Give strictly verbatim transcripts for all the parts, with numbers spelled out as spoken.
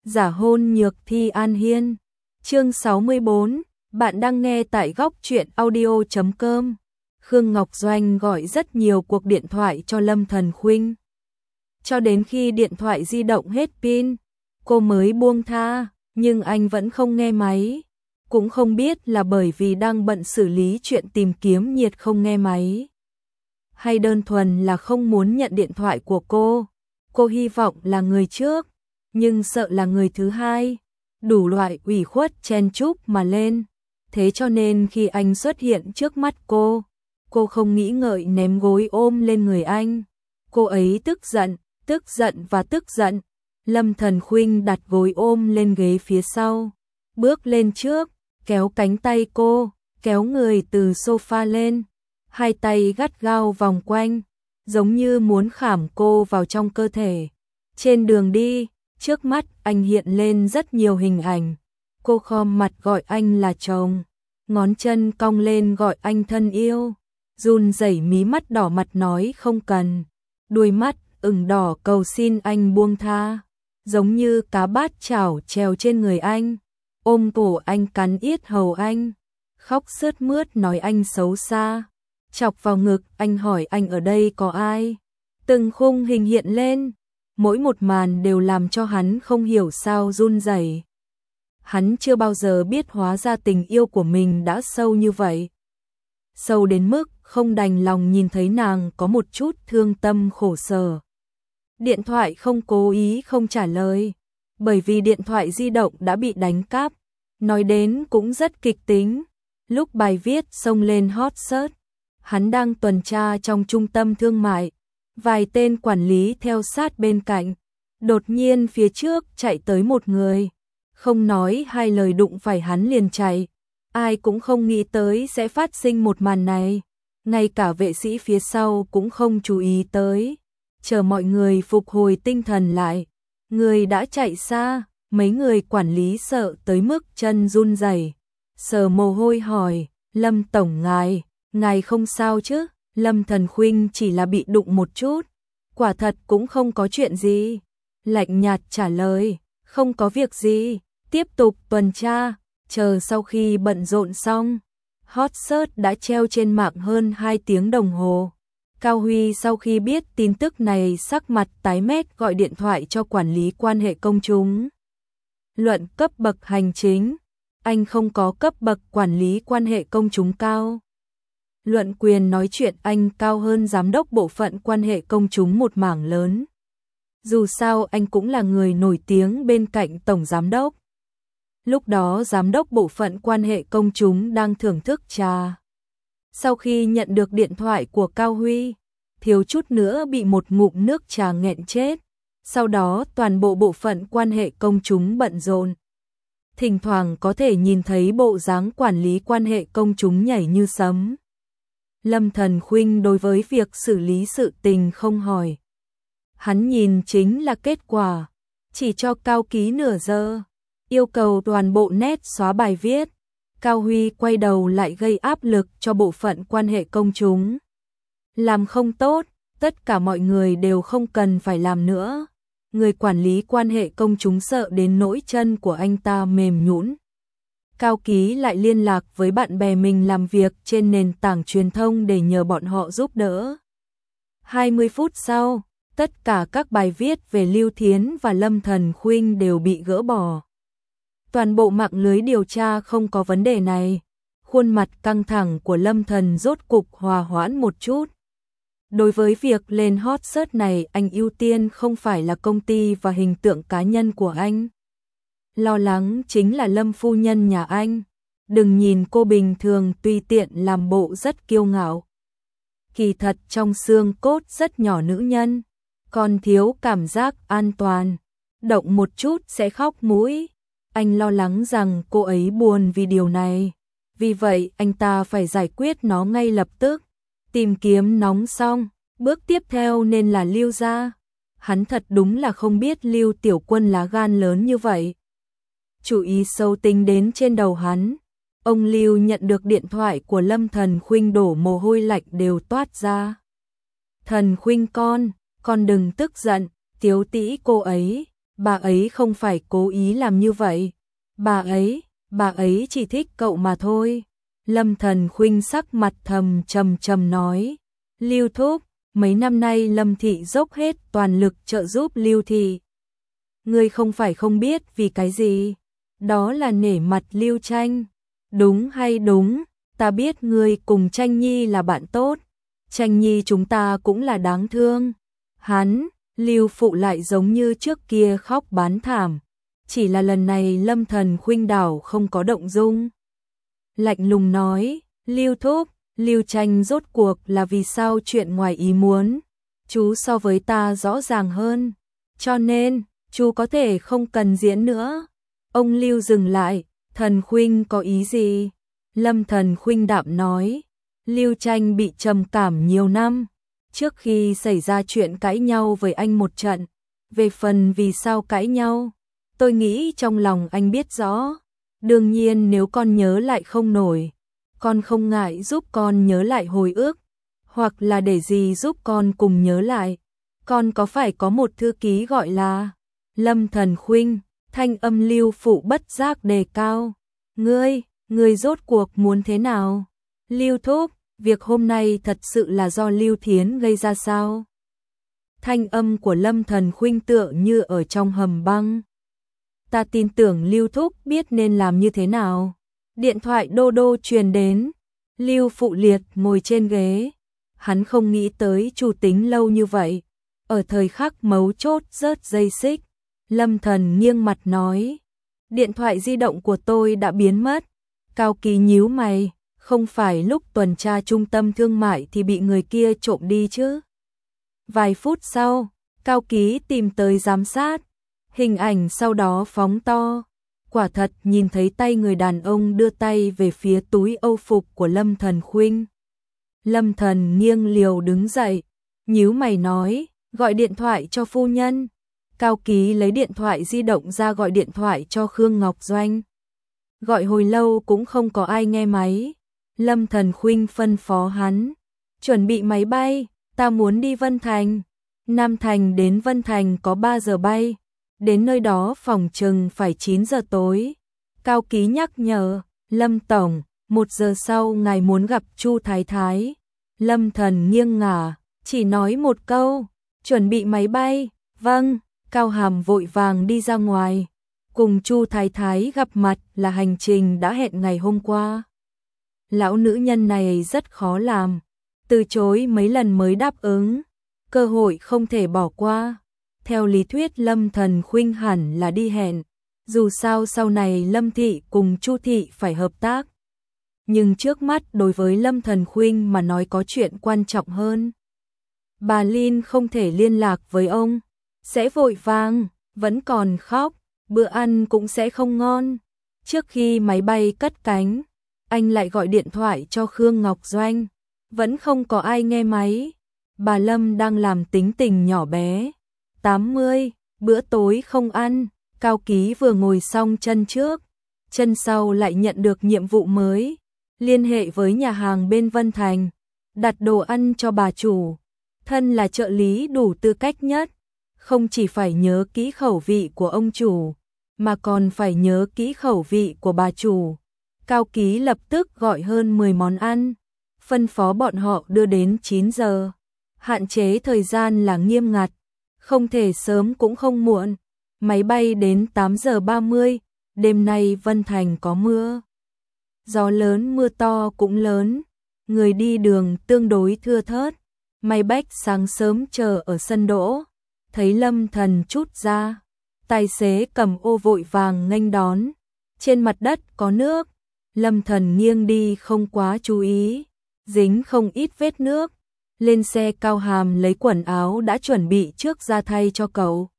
Giả hôn nhược thi An Hiên. Chương sáu mươi bốn, bạn đang nghe tại góc truyện audio chấm com. Khương Ngọc Doanh gọi rất nhiều cuộc điện thoại cho Lâm Thần Khuynh. Cho đến khi điện thoại di động hết pin, cô mới buông tha, nhưng anh vẫn không nghe máy. Cũng không biết là bởi vì đang bận xử lý chuyện tìm kiếm nhiệt không nghe máy, hay đơn thuần là không muốn nhận điện thoại của cô. Cô hy vọng là người trước, nhưng sợ là người thứ hai. Đủ loại ủy khuất chen chúc mà lên. Thế cho nên khi anh xuất hiện trước mắt cô, cô không nghĩ ngợi ném gối ôm lên người anh. Cô ấy tức giận, tức giận và tức giận. Lâm Thần Khuynh đặt gối ôm lên ghế phía sau, bước lên trước, kéo cánh tay cô, kéo người từ sofa lên, hai tay gắt gao vòng quanh, giống như muốn khảm cô vào trong cơ thể. Trên đường đi, trước mắt anh hiện lên rất nhiều hình ảnh. Cô khom mặt gọi anh là chồng, ngón chân cong lên gọi anh thân yêu, run rẩy mí mắt đỏ mặt nói không cần, đuôi mắt ửng đỏ cầu xin anh buông tha, giống như cá bát chảo trèo trên người anh, ôm cổ anh cắn yết hầu anh, khóc sướt mướt nói anh xấu xa, chọc vào ngực anh hỏi anh ở đây có ai. Từng khung hình hiện lên, mỗi một màn đều làm cho hắn không hiểu sao run rẩy. Hắn chưa bao giờ biết hóa ra tình yêu của mình đã sâu như vậy. Sâu đến mức không đành lòng nhìn thấy nàng có một chút thương tâm khổ sở. Điện thoại không cố ý không trả lời, bởi vì điện thoại di động đã bị đánh cắp. Nói đến cũng rất kịch tính. Lúc bài viết xông lên hot search, hắn đang tuần tra trong trung tâm thương mại. Vài tên quản lý theo sát bên cạnh. Đột nhiên phía trước chạy tới một người. Không nói hai lời đụng phải hắn liền chạy. Ai cũng không nghĩ tới sẽ phát sinh một màn này. Ngay cả vệ sĩ phía sau cũng không chú ý tới. Chờ mọi người phục hồi tinh thần lại, người đã chạy xa. Mấy người quản lý sợ tới mức chân run rẩy, sờ mồ hôi hỏi, Lâm Tổng ngài, ngài không sao chứ? Lâm Thần Khuynh chỉ là bị đụng một chút, quả thật cũng không có chuyện gì. Lạnh nhạt trả lời, không có việc gì, tiếp tục tuần tra, chờ sau khi bận rộn xong. Hot search đã treo trên mạng hơn hai tiếng đồng hồ. Cao Huy sau khi biết tin tức này sắc mặt tái mét gọi điện thoại cho quản lý quan hệ công chúng. Luận cấp bậc hành chính, anh không có cấp bậc quản lý quan hệ công chúng cao. Luận quyền nói chuyện anh cao hơn giám đốc bộ phận quan hệ công chúng một mảng lớn. Dù sao anh cũng là người nổi tiếng bên cạnh tổng giám đốc. Lúc đó giám đốc bộ phận quan hệ công chúng đang thưởng thức trà. Sau khi nhận được điện thoại của Cao Huy, thiếu chút nữa bị một ngụm nước trà nghẹn chết. Sau đó toàn bộ bộ phận quan hệ công chúng bận rộn. Thỉnh thoảng có thể nhìn thấy bộ dáng quản lý quan hệ công chúng nhảy như sấm. Lâm Thần Khuynh đối với việc xử lý sự tình không hỏi. Hắn nhìn chính là kết quả, chỉ cho Cao ký nửa giờ, yêu cầu toàn bộ nét xóa bài viết. Cao Huy quay đầu lại gây áp lực cho bộ phận quan hệ công chúng. Làm không tốt, tất cả mọi người đều không cần phải làm nữa. Người quản lý quan hệ công chúng sợ đến nỗi chân của anh ta mềm nhũn. Cao Ký lại liên lạc với bạn bè mình làm việc trên nền tảng truyền thông để nhờ bọn họ giúp đỡ. hai mươi phút sau, tất cả các bài viết về Lưu Thiến và Lâm Thần Khuynh đều bị gỡ bỏ. Toàn bộ mạng lưới điều tra không có vấn đề này. Khuôn mặt căng thẳng của Lâm Thần rốt cục hòa hoãn một chút. Đối với việc lên hot search này, anh ưu tiên không phải là công ty và hình tượng cá nhân của anh. Lo lắng chính là Lâm phu nhân nhà anh. Đừng nhìn cô bình thường tùy tiện làm bộ rất kiêu ngạo. Kỳ thật trong xương cốt rất nhỏ nữ nhân, còn thiếu cảm giác an toàn. Động một chút sẽ khóc mũi. Anh lo lắng rằng cô ấy buồn vì điều này. Vì vậy anh ta phải giải quyết nó ngay lập tức. Tìm kiếm nóng xong, bước tiếp theo nên là Lưu gia. Hắn thật đúng là không biết Lưu Tiểu Quân lá gan lớn như vậy. Chủ ý sâu tính đến trên đầu hắn. Ông Lưu nhận được điện thoại của Lâm Thần Khuynh đổ mồ hôi lạnh đều toát ra. Thần Khuynh con, con đừng tức giận, Tiếu tĩ cô ấy, bà ấy không phải cố ý làm như vậy. Bà ấy, bà ấy chỉ thích cậu mà thôi. Lâm Thần Khuynh sắc mặt thầm trầm trầm nói. Lưu thúc, mấy năm nay Lâm thị dốc hết toàn lực trợ giúp Lưu thị. Ngươi không phải không biết vì cái gì, đó là nể mặt Lưu Tranh. Đúng hay đúng, ta biết ngươi cùng Tranh Nhi là bạn tốt, Tranh Nhi chúng ta cũng là đáng thương. Hắn, Lưu phụ lại giống như trước kia khóc bán thảm, chỉ là lần này Lâm Thần Khuynh đảo không có động dung. Lạnh lùng nói, Lưu thúc, Lưu Tranh rốt cuộc là vì sao chuyện ngoài ý muốn, chú so với ta rõ ràng hơn, cho nên chú có thể không cần diễn nữa. Ông Lưu dừng lại, Thần Khuynh có ý gì? Lâm Thần Khuynh đạm nói, Lưu Tranh bị trầm cảm nhiều năm, trước khi xảy ra chuyện cãi nhau với anh một trận, về phần vì sao cãi nhau, tôi nghĩ trong lòng anh biết rõ. Đương nhiên nếu con nhớ lại không nổi, con không ngại giúp con nhớ lại hồi ức, hoặc là để gì giúp con cùng nhớ lại. Con có phải có một thư ký gọi là Lâm Thần Khuynh? Thanh âm Lưu phụ bất giác đề cao. Ngươi, ngươi rốt cuộc muốn thế nào? Lưu thúc, việc hôm nay thật sự là do Lưu Thiến gây ra sao? Thanh âm của Lâm Thần Khuynh tựa như ở trong hầm băng. Ta tin tưởng Lưu thúc biết nên làm như thế nào. Điện thoại đô đô truyền đến. Lưu phụ liệt ngồi trên ghế. Hắn không nghĩ tới Chu Tính lâu như vậy. Ở thời khắc mấu chốt rớt dây xích. Lâm Thần nghiêng mặt nói. Điện thoại di động của tôi đã biến mất. Cao Kỳ nhíu mày. Không phải lúc tuần tra trung tâm thương mại thì bị người kia trộm đi chứ. Vài phút sau, Cao Ký tìm tới giám sát. Hình ảnh sau đó phóng to. Quả thật nhìn thấy tay người đàn ông đưa tay về phía túi âu phục của Lâm Thần Khuynh. Lâm Thần nghiêng liều đứng dậy, nhíu mày nói, gọi điện thoại cho phu nhân. Cao Ký lấy điện thoại di động ra gọi điện thoại cho Khương Ngọc Doanh. Gọi hồi lâu cũng không có ai nghe máy. Lâm Thần Khuynh phân phó hắn, chuẩn bị máy bay, ta muốn đi Vân Thành. Nam Thành đến Vân Thành có ba giờ bay, đến nơi đó phòng chừng phải chín giờ tối. Cao Ký nhắc nhở, Lâm Tổng, một giờ sau ngài muốn gặp Chu Thái Thái. Lâm Thần nghiêng ngả, chỉ nói một câu, chuẩn bị máy bay. Vâng. Cao Hàm vội vàng đi ra ngoài, cùng Chu Thái Thái gặp mặt là hành trình đã hẹn ngày hôm qua. Lão nữ nhân này rất khó làm, từ chối mấy lần mới đáp ứng, cơ hội không thể bỏ qua. Theo lý thuyết Lâm Thần Khuynh hẳn là đi hẹn, dù sao sau này Lâm Thị cùng Chu Thị phải hợp tác. Nhưng trước mắt đối với Lâm Thần Khuynh mà nói có chuyện quan trọng hơn. Bà Linh không thể liên lạc với ông, sẽ vội vàng, vẫn còn khóc, bữa ăn cũng sẽ không ngon. Trước khi máy bay cất cánh, anh lại gọi điện thoại cho Khương Ngọc Doanh, vẫn không có ai nghe máy. Bà Lâm đang làm tính tình nhỏ bé. tám mươi, bữa tối không ăn, Cao Ký vừa ngồi xong chân trước, chân sau lại nhận được nhiệm vụ mới, liên hệ với nhà hàng bên Vân Thành, đặt đồ ăn cho bà chủ. Thân là trợ lý đủ tư cách nhất, không chỉ phải nhớ kỹ khẩu vị của ông chủ, mà còn phải nhớ kỹ khẩu vị của bà chủ. Cao Ký lập tức gọi hơn mười món ăn, phân phó bọn họ đưa đến chín giờ. Hạn chế thời gian là nghiêm ngặt, không thể sớm cũng không muộn. Máy bay đến tám giờ ba mươi, đêm nay Vân Thành có mưa. Gió lớn mưa to cũng lớn, người đi đường tương đối thưa thớt. May Bách sáng sớm chờ ở sân đỗ, thấy Lâm Thần chút ra, tài xế cầm ô vội vàng nghênh đón. Trên mặt đất có nước, Lâm Thần nghiêng đi không quá chú ý, dính không ít vết nước. Lên xe Cao Hàm lấy quần áo đã chuẩn bị trước ra thay cho cậu.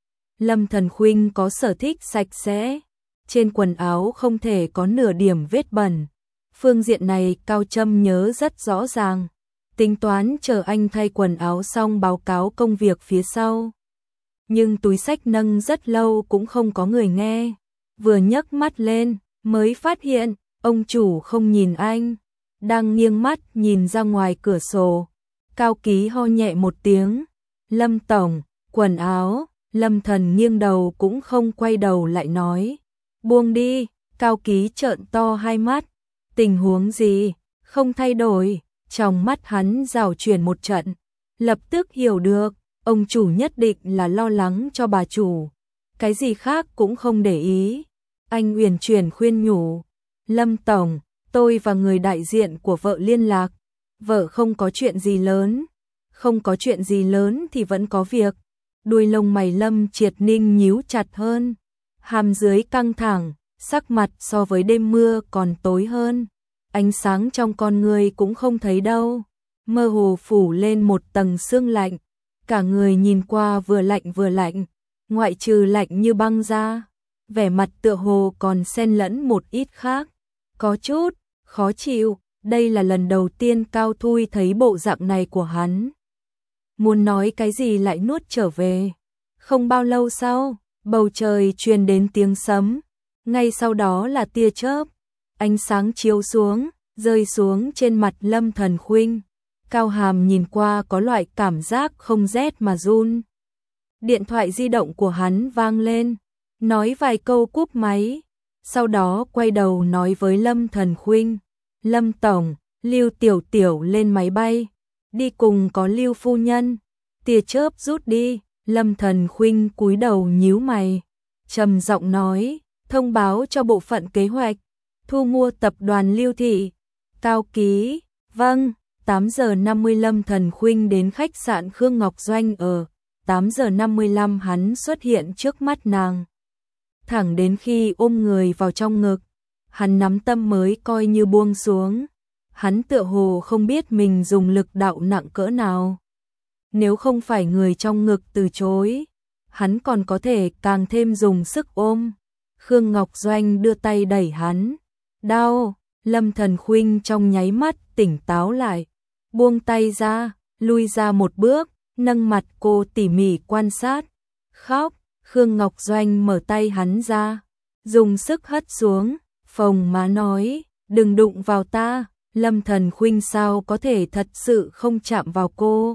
Lâm Thần Khuynh có sở thích sạch sẽ, trên quần áo không thể có nửa điểm vết bẩn. Phương diện này Cao Trâm nhớ rất rõ ràng, tính toán chờ anh thay quần áo xong báo cáo công việc phía sau. Nhưng túi xách nâng rất lâu cũng không có người nghe, vừa nhấc mắt lên mới phát hiện ông chủ không nhìn anh, đang nghiêng mắt nhìn ra ngoài cửa sổ. Cao Ký ho nhẹ một tiếng, Lâm Tổng, quần áo. Lâm Thần nghiêng đầu cũng không quay đầu lại nói. Buông đi, Cao Ký trợn to hai mắt. Tình huống gì? Không thay đổi. Trong mắt hắn rào chuyển một trận. Lập tức hiểu được, ông chủ nhất định là lo lắng cho bà chủ. Cái gì khác cũng không để ý. Anh uyển chuyển khuyên nhủ. Lâm Tổng, tôi và người đại diện của vợ liên lạc. Vợ không có chuyện gì lớn. Không có chuyện gì lớn thì vẫn có việc. Đuôi lông mày Lâm Triệt Ninh nhíu chặt hơn. Hàm dưới căng thẳng, sắc mặt so với đêm mưa còn tối hơn. Ánh sáng trong con người cũng không thấy đâu. Mơ hồ phủ lên một tầng sương lạnh. Cả người nhìn qua vừa lạnh vừa lạnh. Ngoại trừ lạnh như băng ra. Vẻ mặt tựa hồ còn xen lẫn một ít khác. Có chút khó chịu. Đây là lần đầu tiên Cao Thui thấy bộ dạng này của hắn. Muốn nói cái gì lại nuốt trở về. Không bao lâu sau, bầu trời truyền đến tiếng sấm. Ngay sau đó là tia chớp. Ánh sáng chiếu xuống, rơi xuống trên mặt Lâm Thần Khuynh. Cao Hàm nhìn qua có loại cảm giác không rét mà run. Điện thoại di động của hắn vang lên, nói vài câu cúp máy. Sau đó quay đầu nói với Lâm Thần Khuynh. Lâm Tổng, Lưu Tiểu Tiểu lên máy bay. Đi cùng có Lưu Phu Nhân. Tia chớp rút đi. Lâm Thần Khuynh cúi đầu nhíu mày. Trầm giọng nói, thông báo cho bộ phận kế hoạch. Thu mua tập đoàn Lưu Thị. Cao Ký, vâng. tám giờ năm mươi Lâm Thần Khuynh đến khách sạn Khương Ngọc Doanh ở. tám giờ năm mươi lăm hắn xuất hiện trước mắt nàng. Thẳng đến khi ôm người vào trong ngực, hắn nắm tâm mới coi như buông xuống. Hắn tựa hồ không biết mình dùng lực đạo nặng cỡ nào. Nếu không phải người trong ngực từ chối, hắn còn có thể càng thêm dùng sức ôm. Khương Ngọc Doanh đưa tay đẩy hắn. Đau, Lâm Thần Khuynh trong nháy mắt tỉnh táo lại. Buông tay ra, lui ra một bước, nâng mặt cô tỉ mỉ quan sát. Khóc, Khương Ngọc Doanh mở tay hắn ra, dùng sức hất xuống, phồng má nói, đừng đụng vào ta. Lâm Thần Khuynh sao có thể thật sự không chạm vào cô.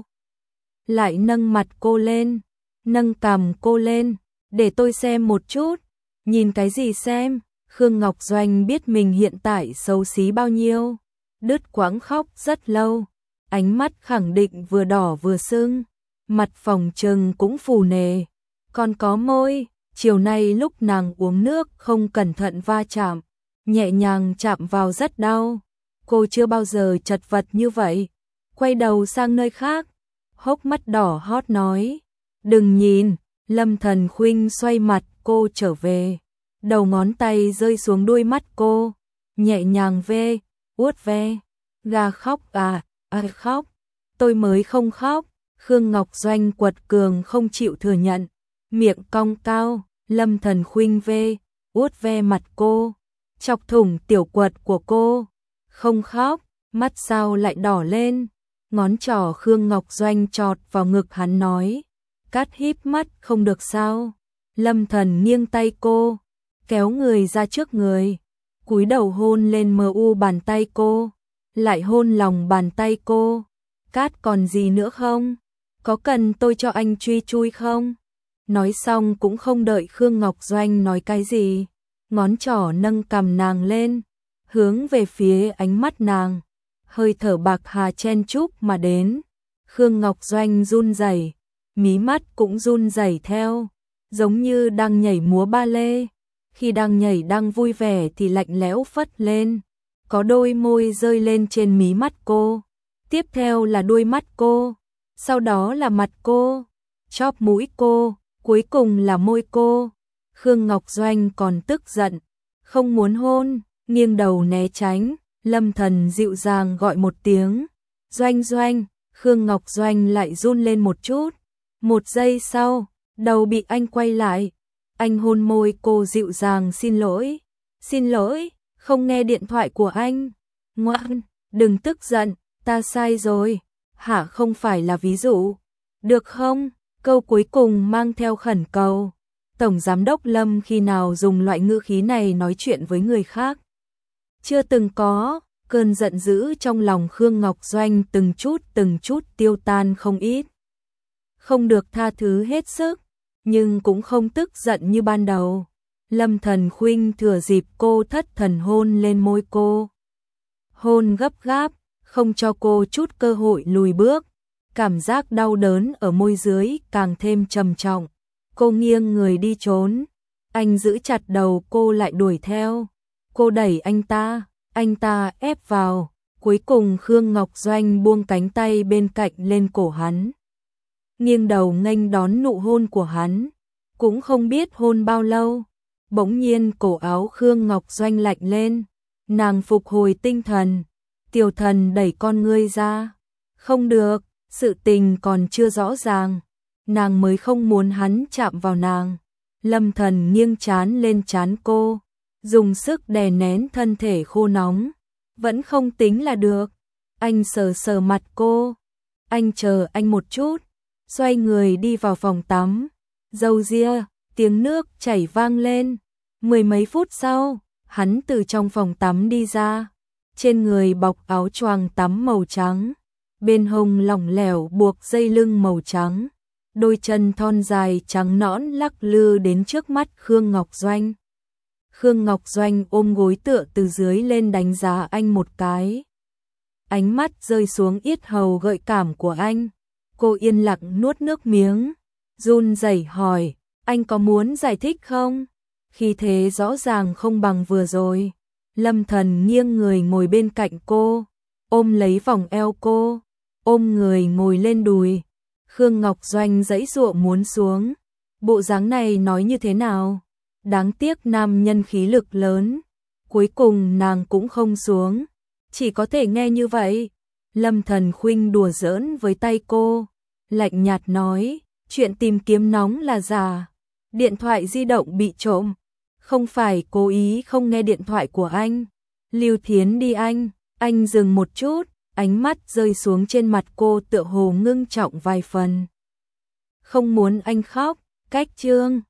Lại nâng mặt cô lên, nâng cằm cô lên, để tôi xem một chút. Nhìn cái gì xem? Khương Ngọc Doanh biết mình hiện tại xấu xí bao nhiêu. Đứt quãng khóc rất lâu, ánh mắt khẳng định vừa đỏ vừa sưng, mặt phồng trừng cũng phù nề. Còn có môi, chiều nay lúc nàng uống nước không cẩn thận va chạm, nhẹ nhàng chạm vào rất đau. Cô chưa bao giờ chật vật như vậy. Quay đầu sang nơi khác, hốc mắt đỏ hót nói, đừng nhìn. Lâm Thần Khuynh xoay mặt cô trở về, đầu ngón tay rơi xuống đuôi mắt cô, nhẹ nhàng ve, uốt ve. Gà khóc à, à khóc, tôi mới không khóc. Khương Ngọc Doanh quật cường không chịu thừa nhận, miệng cong cao. Lâm Thần Khuynh ve, uốt ve mặt cô, chọc thủng tiểu quật của cô. Không khóc, mắt sao lại đỏ lên. Ngón trỏ Khương Ngọc Doanh chọt vào ngực hắn nói, cắt híp mắt không được sao. Lâm Thần nghiêng tay cô, kéo người ra trước người, cúi đầu hôn lên mờ u bàn tay cô, lại hôn lòng bàn tay cô. Cát còn gì nữa không? Có cần tôi cho anh truy chui không? Nói xong cũng không đợi Khương Ngọc Doanh nói cái gì, ngón trỏ nâng cằm nàng lên, hướng về phía ánh mắt nàng, hơi thở bạc hà chen chúc mà đến. Khương Ngọc Doanh run rẩy, mí mắt cũng run rẩy theo, giống như đang nhảy múa ba lê. Khi đang nhảy đang vui vẻ thì lạnh lẽo phất lên, có đôi môi rơi lên trên mí mắt cô, tiếp theo là đuôi mắt cô, sau đó là mặt cô, chóp mũi cô, cuối cùng là môi cô. Khương Ngọc Doanh còn tức giận, không muốn hôn, nghiêng đầu né tránh. Lâm Thần dịu dàng gọi một tiếng, Doanh Doanh. Khương Ngọc Doanh lại run lên một chút. Một giây sau, đầu bị anh quay lại. Anh hôn môi cô dịu dàng, xin lỗi, xin lỗi, không nghe điện thoại của anh. Ngoan, đừng tức giận, ta sai rồi. Hả, không phải là ví dụ, được không? Câu cuối cùng mang theo khẩn cầu. Tổng giám đốc Lâm khi nào dùng loại ngữ khí này nói chuyện với người khác? Chưa từng có. Cơn giận dữ trong lòng Khương Ngọc Doanh từng chút từng chút tiêu tan không ít. Không được tha thứ hết sức, nhưng cũng không tức giận như ban đầu. Lâm Thần Khuynh thừa dịp cô thất thần hôn lên môi cô. Hôn gấp gáp, không cho cô chút cơ hội lùi bước. Cảm giác đau đớn ở môi dưới càng thêm trầm trọng. Cô nghiêng người đi trốn. Anh giữ chặt đầu cô lại đuổi theo. Cô đẩy anh ta, anh ta ép vào. Cuối cùng Khương Ngọc Doanh buông cánh tay bên cạnh lên cổ hắn. Nghiêng đầu nghênh đón nụ hôn của hắn. Cũng không biết hôn bao lâu. Bỗng nhiên cổ áo Khương Ngọc Doanh lạnh lên. Nàng phục hồi tinh thần. Tiểu Thần đẩy con ngươi ra. Không được, sự tình còn chưa rõ ràng. Nàng mới không muốn hắn chạm vào nàng. Lâm Thần nghiêng trán lên trán cô. Dùng sức đè nén thân thể khô nóng. Vẫn không tính là được. Anh sờ sờ mặt cô. Anh chờ anh một chút. Xoay người đi vào phòng tắm. Dâu ria, tiếng nước chảy vang lên. Mười mấy phút sau, hắn từ trong phòng tắm đi ra. Trên người bọc áo choàng tắm màu trắng. Bên hông lỏng lẻo buộc dây lưng màu trắng. Đôi chân thon dài trắng nõn lắc lư đến trước mắt Khương Ngọc Doanh. Khương Ngọc Doanh ôm gối tựa từ dưới lên đánh giá anh một cái. Ánh mắt rơi xuống yết hầu gợi cảm của anh. Cô yên lặng nuốt nước miếng. Run rẩy hỏi, anh có muốn giải thích không? Khi thế rõ ràng không bằng vừa rồi. Lâm Thần nghiêng người ngồi bên cạnh cô. Ôm lấy vòng eo cô. Ôm người ngồi lên đùi. Khương Ngọc Doanh giãy giụa muốn xuống. Bộ dáng này nói như thế nào? Đáng tiếc nam nhân khí lực lớn. Cuối cùng nàng cũng không xuống. Chỉ có thể nghe như vậy. Lâm Thần Khuynh đùa giỡn với tay cô. Lạnh nhạt nói, chuyện tìm kiếm nóng là giả. Điện thoại di động bị trộm. Không phải cố ý không nghe điện thoại của anh. Lưu Thiến đi anh. Anh dừng một chút. Ánh mắt rơi xuống trên mặt cô tựa hồ ngưng trọng vài phần. Không muốn anh khóc. Cách chương